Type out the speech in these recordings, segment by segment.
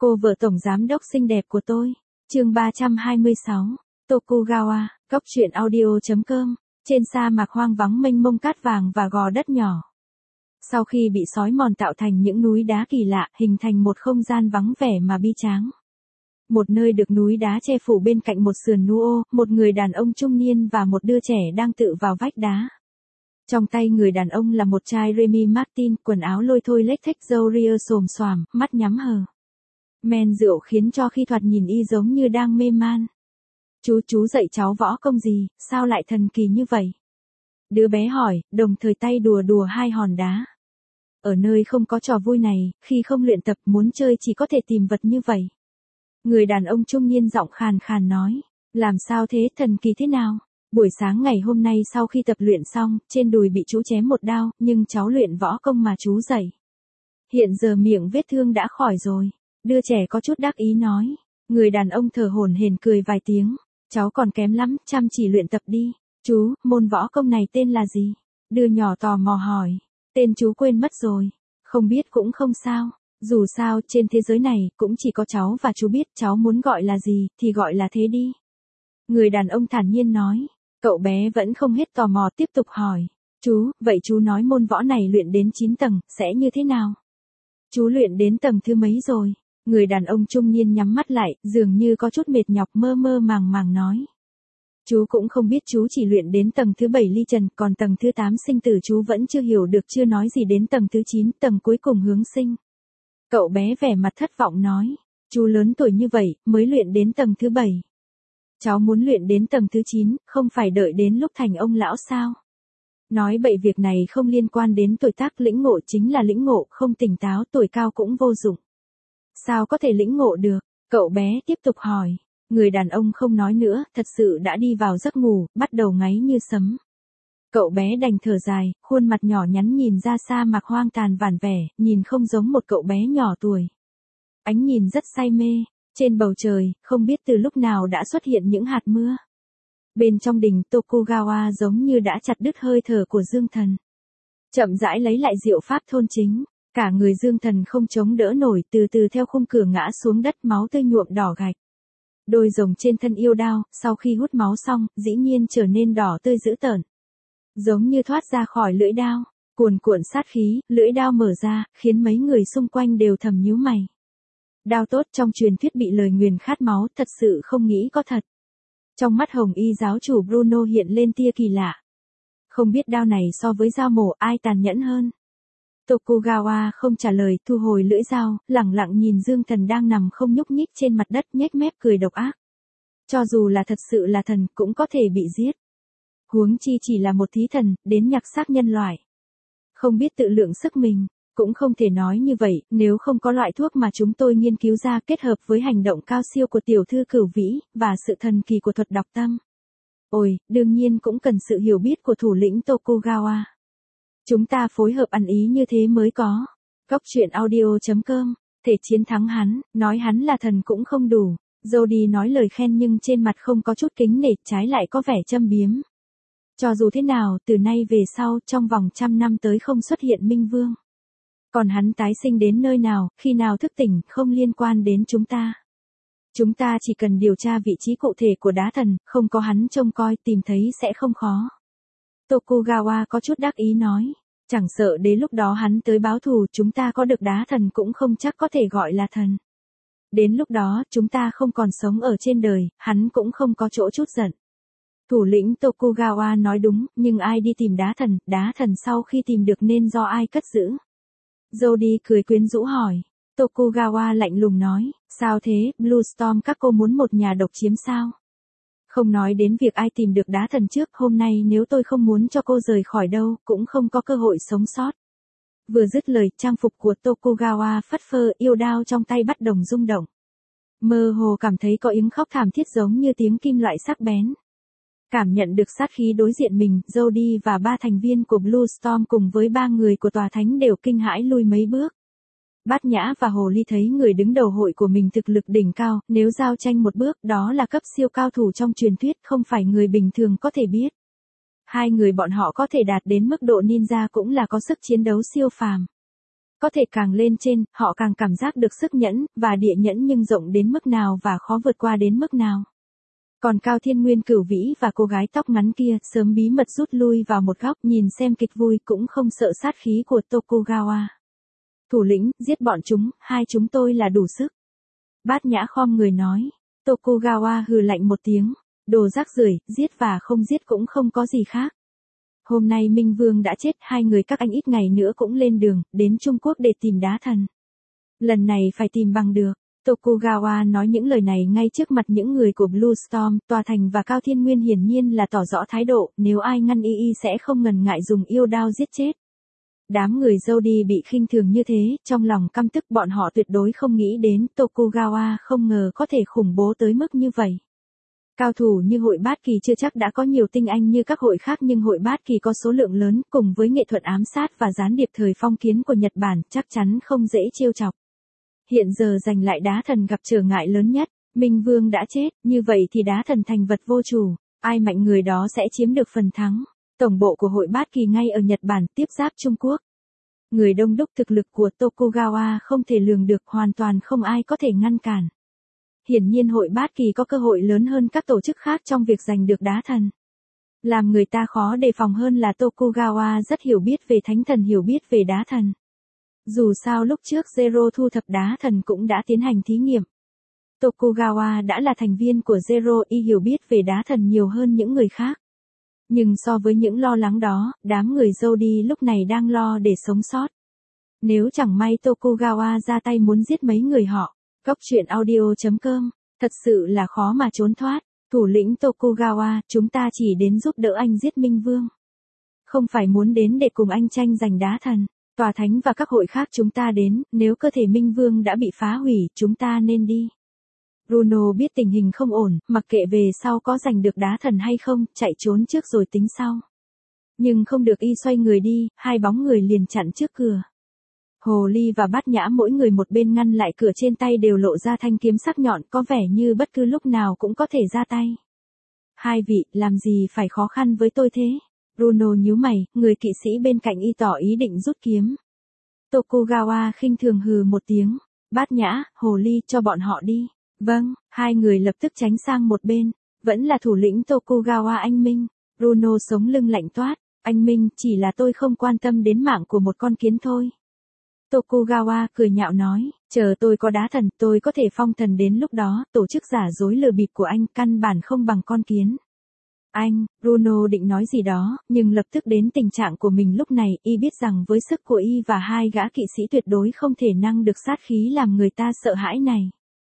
Cô vợ tổng giám đốc xinh đẹp của tôi. Chương 326. Tokugawa, góc truyện audio.com. Trên sa mạc hoang vắng mênh mông cát vàng và gò đất nhỏ. Sau khi bị sói mòn tạo thành những núi đá kỳ lạ, hình thành một không gian vắng vẻ mà bi tráng. Một nơi được núi đá che phủ, bên cạnh một sườn núi, một người đàn ông trung niên và một đứa trẻ đang tựa vào vách đá. Trong tay người đàn ông là một chai Remy Martin, quần áo lôi thôi lếch thếch, râu ria xồm xoàm, mắt nhắm hờ. Men rượu khiến cho khi thoạt nhìn y giống như đang mê man. Chú dạy cháu võ công gì, sao lại thần kỳ như vậy? Đứa bé hỏi, đồng thời tay đùa hai hòn đá. Ở nơi không có trò vui này, khi không luyện tập muốn chơi chỉ có thể tìm vật như vậy. Người đàn ông trung niên giọng khàn khàn nói, làm sao thế, thần kỳ thế nào? Buổi sáng ngày hôm nay sau khi tập luyện xong, trên đùi bị chú chém một đao, nhưng cháu luyện võ công mà chú dạy. Hiện giờ miệng vết thương đã khỏi rồi. Đứa trẻ có chút đắc ý nói. Người đàn ông thở hổn hển cười vài tiếng. Cháu còn kém lắm, chăm chỉ luyện tập đi. Chú, môn võ công này tên là gì? Đứa nhỏ tò mò hỏi. Tên chú quên mất rồi. Không biết cũng không sao. Dù sao, trên thế giới này, cũng chỉ có cháu và chú biết, cháu muốn gọi là gì, thì gọi là thế đi. Người đàn ông thản nhiên nói. Cậu bé vẫn không hết tò mò tiếp tục hỏi. Chú, vậy chú nói môn võ này luyện đến 9 tầng, sẽ như thế nào? Chú luyện đến tầng thứ mấy rồi? Người đàn ông trung niên nhắm mắt lại, dường như có chút mệt nhọc, mơ màng nói. Chú cũng không biết, chú chỉ luyện đến tầng thứ 7 ly trần, còn tầng thứ 8 sinh tử chú vẫn chưa hiểu được, chưa nói gì đến tầng thứ 9, tầng cuối cùng hướng sinh. Cậu bé vẻ mặt thất vọng nói. Chú lớn tuổi như vậy, mới luyện đến tầng thứ 7. Cháu muốn luyện đến tầng thứ 9, không phải đợi đến lúc thành ông lão sao? Nói bậy, việc này không liên quan đến tuổi tác, lĩnh ngộ chính là lĩnh ngộ, không tỉnh táo tuổi cao cũng vô dụng. Sao có thể lĩnh ngộ được? Cậu bé tiếp tục hỏi. Người đàn ông không nói nữa, thật sự đã đi vào giấc ngủ, bắt đầu ngáy như sấm. Cậu bé đành thở dài, khuôn mặt nhỏ nhắn nhìn ra sa mạc hoang tàn vản vẻ, nhìn không giống một cậu bé nhỏ tuổi. Ánh nhìn rất say mê, trên bầu trời, không biết từ lúc nào đã xuất hiện những hạt mưa. Bên trong đình Tokugawa giống như đã chặt đứt hơi thở của Dương Thần. Chậm rãi lấy lại diệu pháp thôn chính, cả người Dương Thần không chống đỡ nổi, từ từ theo khung cửa ngã xuống đất, máu tươi nhuộm đỏ gạch. Đôi rồng trên thân yêu đao, sau khi hút máu xong, dĩ nhiên trở nên đỏ tươi dữ tợn. Giống như thoát ra khỏi lưỡi đao, cuồn cuộn sát khí, lưỡi đao mở ra, khiến mấy người xung quanh đều thầm nhíu mày. Đao tốt trong truyền thuyết bị lời nguyền khát máu, thật sự không nghĩ có thật. Trong mắt Hồng Y giáo chủ Bruno hiện lên tia kỳ lạ. Không biết đao này so với dao mổ ai tàn nhẫn hơn. Tokugawa không trả lời, thu hồi lưỡi dao, lẳng lặng nhìn Dương Thần đang nằm không nhúc nhích trên mặt đất, nhếch mép cười độc ác. Cho dù là thật sự là thần, cũng có thể bị giết. Huống chi chỉ là một thí thần, đến nhặt xác nhân loại. Không biết tự lượng sức mình, cũng không thể nói như vậy, nếu không có loại thuốc mà chúng tôi nghiên cứu ra kết hợp với hành động cao siêu của tiểu thư Cửu Vĩ, và sự thần kỳ của thuật đọc tâm. Ôi, đương nhiên cũng cần sự hiểu biết của thủ lĩnh Tokugawa. Chúng ta phối hợp ăn ý như thế mới có. Góc truyện audio.com, thể chiến thắng hắn, nói hắn là thần cũng không đủ. Jody nói lời khen nhưng trên mặt không có chút kính nể, trái lại có vẻ châm biếm. Cho dù thế nào, từ nay về sau, trong vòng 100 năm tới không xuất hiện Minh Vương. Còn hắn tái sinh đến nơi nào, khi nào thức tỉnh, không liên quan đến chúng ta. Chúng ta chỉ cần điều tra vị trí cụ thể của đá thần, không có hắn trông coi, tìm thấy sẽ không khó. Tokugawa có chút đắc ý nói. Chẳng sợ đến lúc đó hắn tới báo thù, chúng ta có được đá thần cũng không chắc có thể gọi là thần. Đến lúc đó, chúng ta không còn sống ở trên đời, hắn cũng không có chỗ chút giận. Thủ lĩnh Tokugawa nói đúng, nhưng ai đi tìm đá thần sau khi tìm được nên do ai cất giữ? Jody cười quyến rũ hỏi. Tokugawa lạnh lùng nói, sao thế, Bluestorm các cô muốn một nhà độc chiếm sao? Không nói đến việc ai tìm được đá thần trước, hôm nay nếu tôi không muốn cho cô rời khỏi đâu, cũng không có cơ hội sống sót. Vừa dứt lời, trang phục của Tokugawa phất phơ, yêu đao trong tay bắt đầu rung động. Mơ hồ cảm thấy có tiếng khóc thảm thiết giống như tiếng kim loại sắc bén. Cảm nhận được sát khí đối diện mình, Jody và 3 thành viên của Bluestorm cùng với 3 người của tòa thánh đều kinh hãi lui mấy bước. Bát Nhã và Hồ Ly thấy người đứng đầu hội của mình thực lực đỉnh cao, nếu giao tranh một bước, đó là cấp siêu cao thủ trong truyền thuyết, không phải người bình thường có thể biết. Hai người bọn họ có thể đạt đến mức độ ninja cũng là có sức chiến đấu siêu phàm. Có thể càng lên trên, họ càng cảm giác được sức nhẫn, và địa nhẫn nhưng rộng đến mức nào và khó vượt qua đến mức nào. Còn Cao Thiên Nguyên Cửu Vĩ và cô gái tóc ngắn kia sớm bí mật rút lui vào một góc nhìn xem kịch vui cũng không sợ sát khí của Tokugawa. Thủ lĩnh, giết bọn chúng, hai chúng tôi là đủ sức. Bát Nhã khom người nói. Tokugawa hừ lạnh một tiếng. Đồ rác rưởi, giết và không giết cũng không có gì khác. Hôm nay Minh Vương đã chết, hai người các anh ít ngày nữa cũng lên đường, đến Trung Quốc để tìm đá thần. Lần này phải tìm bằng được. Tokugawa nói những lời này ngay trước mặt những người của Blue Storm, Tòa Thành và Cao Thiên Nguyên hiển nhiên là tỏ rõ thái độ, nếu ai ngăn y sẽ không ngần ngại dùng yêu đao giết chết. Đám người Jody bị khinh thường như thế, trong lòng căm tức bọn họ tuyệt đối không nghĩ đến Tokugawa không ngờ có thể khủng bố tới mức như vậy. Cao thủ như hội Bát Kỳ chưa chắc đã có nhiều tinh anh như các hội khác nhưng hội Bát Kỳ có số lượng lớn cùng với nghệ thuật ám sát và gián điệp thời phong kiến của Nhật Bản chắc chắn không dễ trêu chọc. Hiện giờ giành lại đá thần gặp trở ngại lớn nhất, Minh Vương đã chết, như vậy thì đá thần thành vật vô chủ, ai mạnh người đó sẽ chiếm được phần thắng. Tổng bộ của hội Bát Kỳ ngay ở Nhật Bản tiếp giáp Trung Quốc. Người đông đúc thực lực của Tokugawa không thể lường được hoàn toàn không ai có thể ngăn cản. Hiển nhiên hội Bát Kỳ có cơ hội lớn hơn các tổ chức khác trong việc giành được đá thần. Làm người ta khó đề phòng hơn là Tokugawa rất hiểu biết về thánh thần hiểu biết về đá thần. Dù sao lúc trước Zero thu thập đá thần cũng đã tiến hành thí nghiệm. Tokugawa đã là thành viên của Zero y hiểu biết về đá thần nhiều hơn những người khác. Nhưng so với những lo lắng đó, đám người Jody lúc này đang lo để sống sót. Nếu chẳng may Tokugawa ra tay muốn giết mấy người họ, Góc truyện audio.com, thật sự là khó mà trốn thoát. Thủ lĩnh Tokugawa, chúng ta chỉ đến giúp đỡ anh giết Minh Vương. Không phải muốn đến để cùng anh tranh giành đá thần. Tòa Thánh và các hội khác chúng ta đến, nếu cơ thể Minh Vương đã bị phá hủy, chúng ta nên đi. Bruno biết tình hình không ổn, mặc kệ về sau có giành được đá thần hay không, chạy trốn trước rồi tính sau. Nhưng không được y xoay người đi, hai bóng người liền chặn trước cửa. Hồ Ly và Bát Nhã mỗi người một bên ngăn lại cửa, trên tay đều lộ ra thanh kiếm sắc nhọn, có vẻ như bất cứ lúc nào cũng có thể ra tay. Hai vị, làm gì phải khó khăn với tôi thế? Bruno nhíu mày, người kỵ sĩ bên cạnh y tỏ ý định rút kiếm. Tokugawa khinh thường hừ một tiếng. Bát Nhã, Hồ Ly, cho bọn họ đi. Vâng, hai người lập tức tránh sang một bên. Vẫn là thủ lĩnh Tokugawa anh Minh. Bruno sống lưng lạnh toát. Anh Minh, chỉ là tôi không quan tâm đến mạng của một con kiến thôi. Tokugawa cười nhạo nói, chờ tôi có đá thần, tôi có thể phong thần, đến lúc đó, tổ chức giả dối lừa bịp của anh căn bản không bằng con kiến. Anh, Bruno định nói gì đó, nhưng lập tức đến tình trạng của mình lúc này, y biết rằng với sức của y và hai gã kỵ sĩ tuyệt đối không thể năng được sát khí làm người ta sợ hãi này.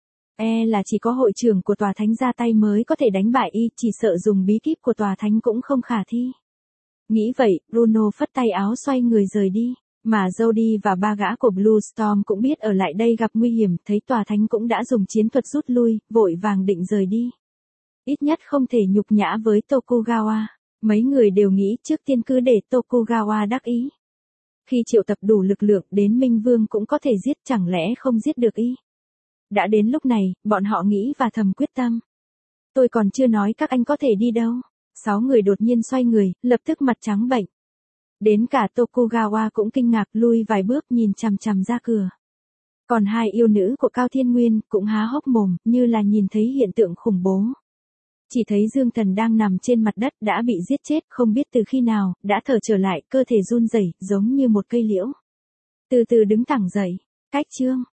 Là chỉ có hội trưởng của tòa thánh ra tay mới có thể đánh bại y, chỉ sợ dùng bí kíp của tòa thánh cũng không khả thi. Nghĩ vậy, Bruno phất tay áo xoay người rời đi. Mà Jody và ba gã của Blue Storm cũng biết ở lại đây gặp nguy hiểm, thấy tòa thánh cũng đã dùng chiến thuật rút lui, vội vàng định rời đi. Ít nhất không thể nhục nhã với Tokugawa. Mấy người đều nghĩ trước tiên cứ để Tokugawa đắc ý. Khi triệu tập đủ lực lượng đến Minh Vương cũng có thể giết, chẳng lẽ không giết được y. Đã đến lúc này, bọn họ nghĩ và thầm quyết tâm. Tôi còn chưa nói các anh có thể đi đâu. 6 người đột nhiên xoay người, lập tức mặt trắng bệch. Đến cả Tokugawa cũng kinh ngạc, lui vài bước nhìn chằm chằm ra cửa. Còn hai yêu nữ của Cao Thiên Nguyên cũng há hốc mồm, như là nhìn thấy hiện tượng khủng bố. Chỉ thấy Dương Thần đang nằm trên mặt đất đã bị giết chết, không biết từ khi nào, đã thở trở lại, cơ thể run rẩy giống như một cây liễu. Từ từ đứng thẳng dậy. Cách chương.